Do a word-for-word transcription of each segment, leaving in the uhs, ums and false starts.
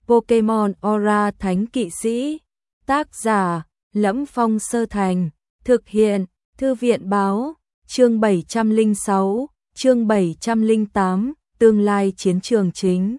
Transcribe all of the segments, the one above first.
Pokemon Aura Thánh Kỵ Sĩ. Tác giả: Lẫm Phong Sơ Thành. Thực hiện: Thư viện báo. Chương bảy trăm lẻ sáu, chương bảy trăm lẻ tám, tương lai chiến trường chính.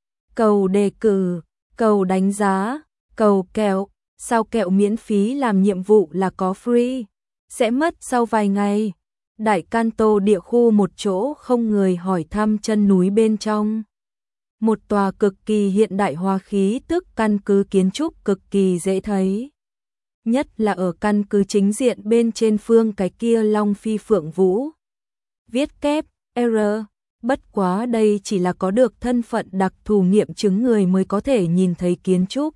Cầu đề cử, cầu đánh giá, cầu kẹo. Sao kẹo miễn phí làm nhiệm vụ là có free? Sẽ mất sau vài ngày. Đại Kanto địa khu một chỗ không người hỏi thăm chân núi bên trong. Một tòa cực kỳ hiện đại hóa khí tức căn cứ kiến trúc cực kỳ dễ thấy. Nhất là ở căn cứ chính diện bên trên phương cái kia Long Phi Phượng Vũ. Viết kép, R, bất quá đây chỉ là có được thân phận đặc thù nghiệm chứng người mới có thể nhìn thấy kiến trúc.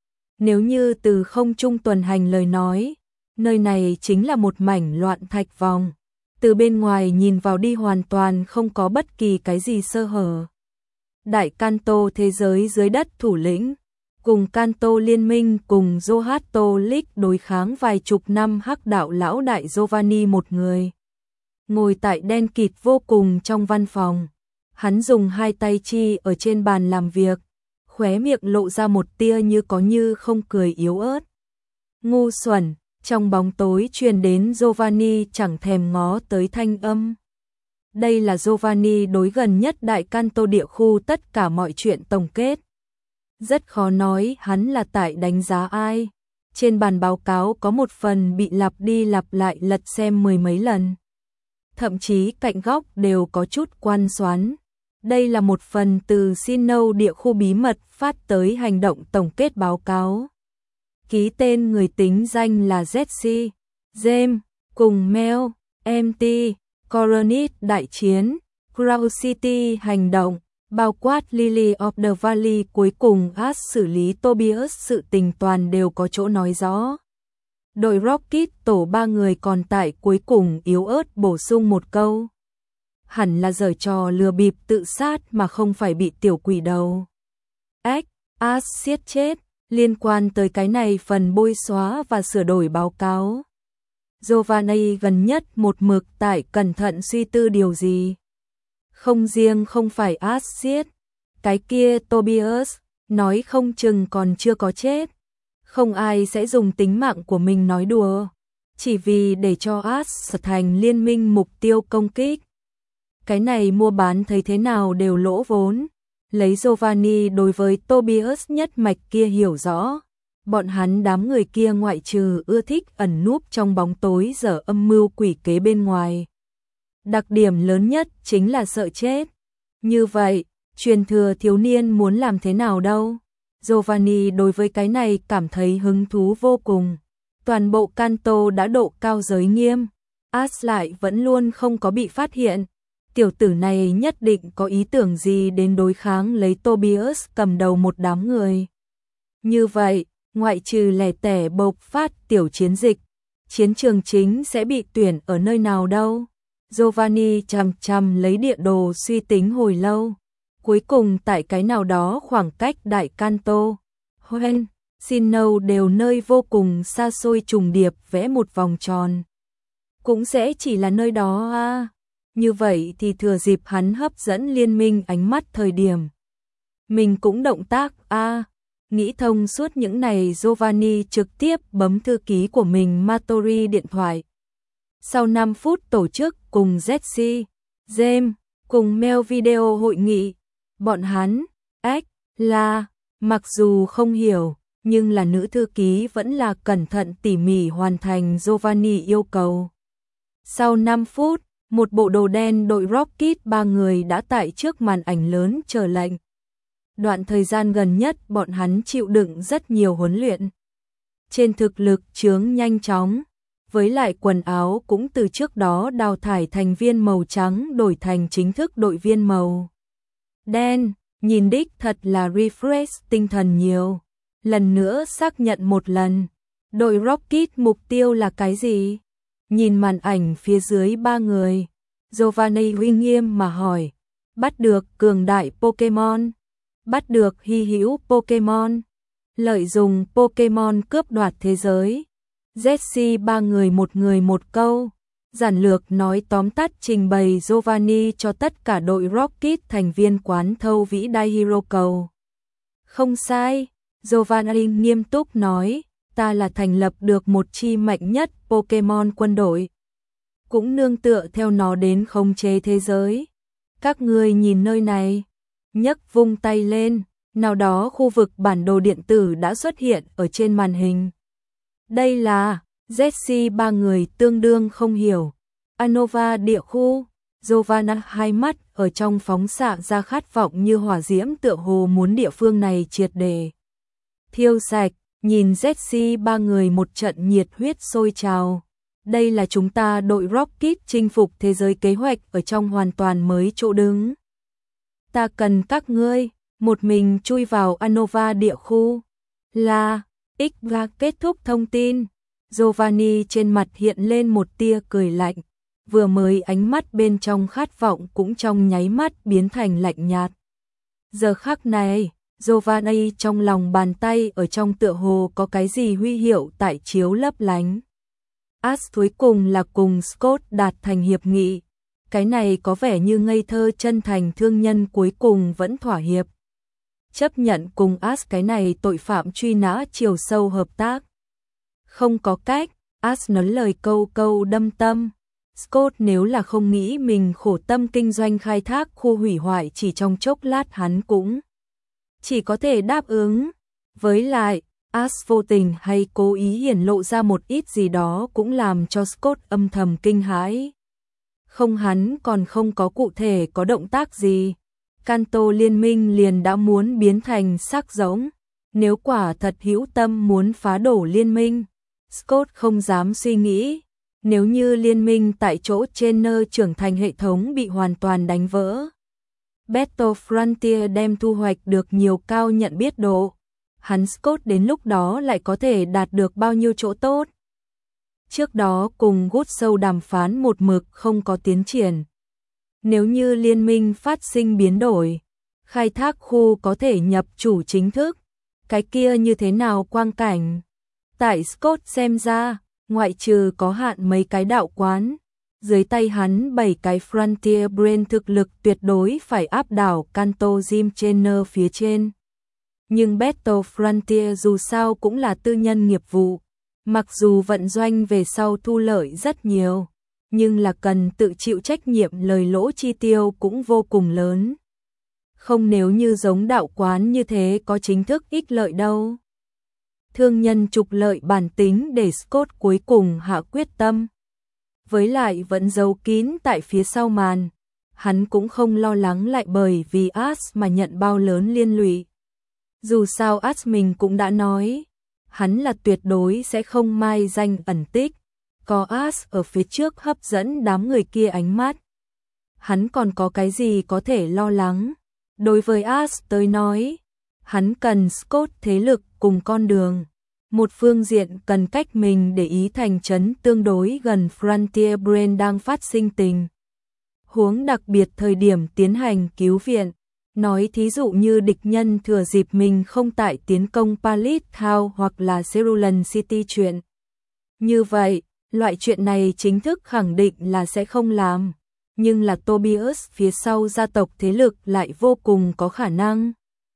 Nếu như từ không trung tuần hành lời nói, nơi này chính là một mảnh loạn thạch vòng. Từ bên ngoài nhìn vào đi hoàn toàn không có bất kỳ cái gì sơ hở. Đại Kanto thế giới dưới đất thủ lĩnh, cùng Kanto liên minh cùng Johto League đối kháng vài chục năm hắc đạo lão đại Giovanni một người. Ngồi tại đen kịt vô cùng trong văn phòng, hắn dùng hai tay chi ở trên bàn làm việc, khóe miệng lộ ra một tia như có như không cười yếu ớt. Ngu xuẩn, trong bóng tối truyền đến Giovanni chẳng thèm ngó tới thanh âm. Đây là Giovanni đối gần nhất Đại Kanto địa khu tất cả mọi chuyện tổng kết. Rất khó nói hắn là tại đánh giá ai. Trên bàn báo cáo có một phần bị lặp đi lặp lại lật xem mười mấy lần. Thậm chí cạnh góc đều có chút quan xoắn. Đây là một phần từ Sinnoh địa khu bí mật phát tới hành động tổng kết báo cáo. Ký tên người tính danh là Jesse, James, cùng Mel, em tê, Coronet đại chiến, Crow City hành động, bao quát Lily of the Valley cuối cùng Ash xử lý Tobias sự tình toàn đều có chỗ nói rõ. Đội Rocket tổ ba người còn tại cuối cùng yếu ớt bổ sung một câu. Hẳn là giở trò lừa bịp tự sát mà không phải bị tiểu quỷ đầu. Ách, Ash siết chết, liên quan tới cái này phần bôi xóa và sửa đổi báo cáo. Giovanni gần nhất một mực tại cẩn thận suy tư điều gì. Không riêng không phải Ash siết, cái kia Tobias, nói không chừng còn chưa có chết. Không ai sẽ dùng tính mạng của mình nói đùa, chỉ vì để cho Ash trở thành liên minh mục tiêu công kích. Cái này mua bán thấy thế nào đều lỗ vốn. Lấy Giovanni đối với Tobias nhất mạch kia hiểu rõ. Bọn hắn đám người kia ngoại trừ ưa thích ẩn núp trong bóng tối giở âm mưu quỷ kế bên ngoài. Đặc điểm lớn nhất chính là sợ chết. Như vậy, truyền thừa thiếu niên muốn làm thế nào đâu? Giovanni đối với cái này cảm thấy hứng thú vô cùng. Toàn bộ Kanto đã độ cao giới nghiêm. Ash lại vẫn luôn không có bị phát hiện. Tiểu tử này nhất định có ý tưởng gì đến đối kháng lấy Tobias cầm đầu một đám người. Như vậy, ngoại trừ lẻ tẻ bộc phát tiểu chiến dịch, chiến trường chính sẽ bị tuyển ở nơi nào đâu? Giovanni chằm chằm lấy địa đồ suy tính hồi lâu. Cuối cùng tại cái nào đó khoảng cách Đại Kanto, Hoenn, Sinnoh đều nơi vô cùng xa xôi trùng điệp vẽ một vòng tròn. Cũng sẽ chỉ là nơi đó à. Như vậy thì thừa dịp hắn hấp dẫn liên minh ánh mắt thời điểm. Mình cũng động tác a à. Nghĩ thông suốt những này Giovanni trực tiếp bấm thư ký của mình Matori điện thoại. Sau năm phút tổ chức cùng Jesse, James, cùng Mel video hội nghị, bọn hắn, ách, là, mặc dù không hiểu, nhưng là nữ thư ký vẫn là cẩn thận tỉ mỉ hoàn thành Giovanni yêu cầu. Sau năm phút, một bộ đồ đen đội Rocket ba người đã tại trước màn ảnh lớn chờ lệnh. Đoạn thời gian gần nhất bọn hắn chịu đựng rất nhiều huấn luyện. Trên thực lực chướng nhanh chóng, với lại quần áo cũng từ trước đó đào thải thành viên màu trắng đổi thành chính thức đội viên màu đen, nhìn đích thật là refresh tinh thần nhiều. Lần nữa xác nhận một lần, đội Rocket mục tiêu là cái gì? Nhìn màn ảnh phía dưới ba người, Giovanni uy nghiêm mà hỏi, bắt được cường đại Pokemon, bắt được hy hữu Pokemon, lợi dụng Pokemon cướp đoạt thế giới. Jesse ba người một người một câu, giản lược nói tóm tắt trình bày Giovanni cho tất cả đội Rocket thành viên quán thâu vĩ đại hero cầu. Không sai, Giovanni nghiêm túc nói, ta là thành lập được một chi mạnh nhất Pokemon quân đội. Cũng nương tựa theo nó đến khống chế thế giới. Các ngươi nhìn nơi này, nhấc vung tay lên, nào đó khu vực bản đồ điện tử đã xuất hiện ở trên màn hình. Đây là, Jesse ba người tương đương không hiểu. Anova địa khu, Giovanna hai mắt ở trong phóng xạ ra khát vọng như hỏa diễm tựa hồ muốn địa phương này triệt để thiêu sạch, nhìn Jesse ba người một trận nhiệt huyết sôi trào. Đây là chúng ta đội Rocket chinh phục thế giới kế hoạch ở trong hoàn toàn mới chỗ đứng. Ta cần các ngươi, một mình chui vào Anova địa khu. Là, X-ga kết thúc thông tin. Giovanni trên mặt hiện lên một tia cười lạnh, vừa mới ánh mắt bên trong khát vọng cũng trong nháy mắt biến thành lạnh nhạt. Giờ khắc này, Giovanni trong lòng bàn tay ở trong tựa hồ có cái gì huy hiệu tại chiếu lấp lánh. Ash cuối cùng là cùng Scott đạt thành hiệp nghị. Cái này có vẻ như ngây thơ chân thành thương nhân cuối cùng vẫn thỏa hiệp. Chấp nhận cùng Ash cái này tội phạm truy nã chiều sâu hợp tác. Không có cách, Ash nói lời câu câu đâm tâm. Scott nếu là không nghĩ mình khổ tâm kinh doanh khai thác khu hủy hoại chỉ trong chốc lát hắn cũng chỉ có thể đáp ứng. Với lại, Ash vô tình hay cố ý hiển lộ ra một ít gì đó cũng làm cho Scott âm thầm kinh hãi. Không, hắn còn không có cụ thể có động tác gì. Kanto liên minh liền đã muốn biến thành xác giống. Nếu quả thật hữu tâm muốn phá đổ liên minh, Scott không dám suy nghĩ. Nếu như liên minh tại chỗ trên nơi trưởng thành hệ thống bị hoàn toàn đánh vỡ, Battle Frontier đem thu hoạch được nhiều cao nhận biết độ. Hắn Scott đến lúc đó lại có thể đạt được bao nhiêu chỗ tốt. Trước đó cùng Good Soul đàm phán một mực không có tiến triển. Nếu như liên minh phát sinh biến đổi, khai thác khu có thể nhập chủ chính thức, cái kia như thế nào quang cảnh? Tại Scott xem ra, ngoại trừ có hạn mấy cái đạo quán, dưới tay hắn bảy cái Frontier Brain thực lực tuyệt đối phải áp đảo Kanto Jim Trainer phía trên. Nhưng Battle Frontier dù sao cũng là tư nhân nghiệp vụ, mặc dù vận doanh về sau thu lợi rất nhiều, nhưng là cần tự chịu trách nhiệm, lời lỗ chi tiêu cũng vô cùng lớn. Không nếu như giống đạo quán như thế có chính thức ích lợi đâu. Thương nhân trục lợi bản tính để Scott cuối cùng hạ quyết tâm. Với lại vẫn giấu kín tại phía sau màn, hắn cũng không lo lắng lại bởi vì Ash mà nhận bao lớn liên lụy. Dù sao Ash mình cũng đã nói, hắn là tuyệt đối sẽ không mai danh ẩn tích, có Ash ở phía trước hấp dẫn đám người kia ánh mắt. Hắn còn có cái gì có thể lo lắng? Đối với Ash tới nói, hắn cần Scott thế lực cùng con đường. Một phương diện cần cách mình để ý thành trấn tương đối gần Frontier Brain đang phát sinh tình huống đặc biệt thời điểm tiến hành cứu viện. Nói thí dụ như địch nhân thừa dịp mình không tại tiến công Palisade Town hoặc là Cerulean City chuyện. Như vậy, loại chuyện này chính thức khẳng định là sẽ không làm. Nhưng là Tobias phía sau gia tộc thế lực lại vô cùng có khả năng.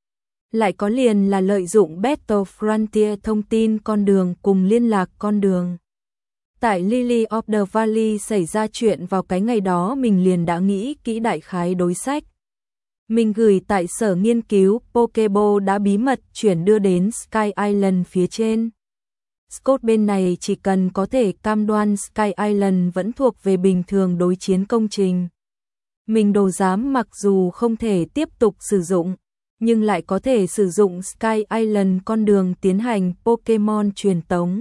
Lại có liền là lợi dụng Battle Frontier thông tin con đường cùng liên lạc con đường. Tại Lily of the Valley xảy ra chuyện vào cái ngày đó mình liền đã nghĩ kỹ đại khái đối sách. Mình gửi tại sở nghiên cứu Pokeball đã bí mật chuyển đưa đến Sky Island phía trên. Scott bên này chỉ cần có thể cam đoan Sky Island vẫn thuộc về bình thường đối chiến công trình. Mình đồ giám mặc dù không thể tiếp tục sử dụng, nhưng lại có thể sử dụng Sky Island con đường tiến hành Pokemon truyền tống.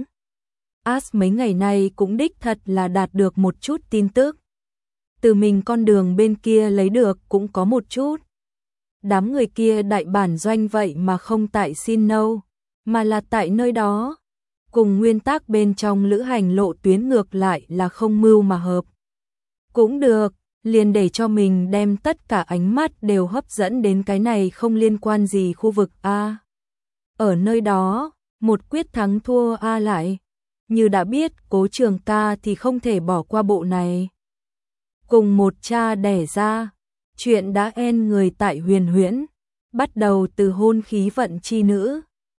Ash mấy ngày nay cũng đích thật là đạt được một chút tin tức. Từ mình con đường bên kia lấy được cũng có một chút. Đám người kia đại bản doanh vậy mà không tại Sinnoh, mà là tại nơi đó. Cùng nguyên tắc bên trong lữ hành lộ tuyến ngược lại là không mưu mà hợp. Cũng được, liền để cho mình đem tất cả ánh mắt đều hấp dẫn đến cái này không liên quan gì khu vực A. Ở nơi đó, một quyết thắng thua A lại. Như đã biết Cố Trường Ca thì không thể bỏ qua bộ này. Cùng một cha đẻ ra, chuyện đã en người tại Huyền Huyễn. bắt đầu từ hôn khí vận chi nữ.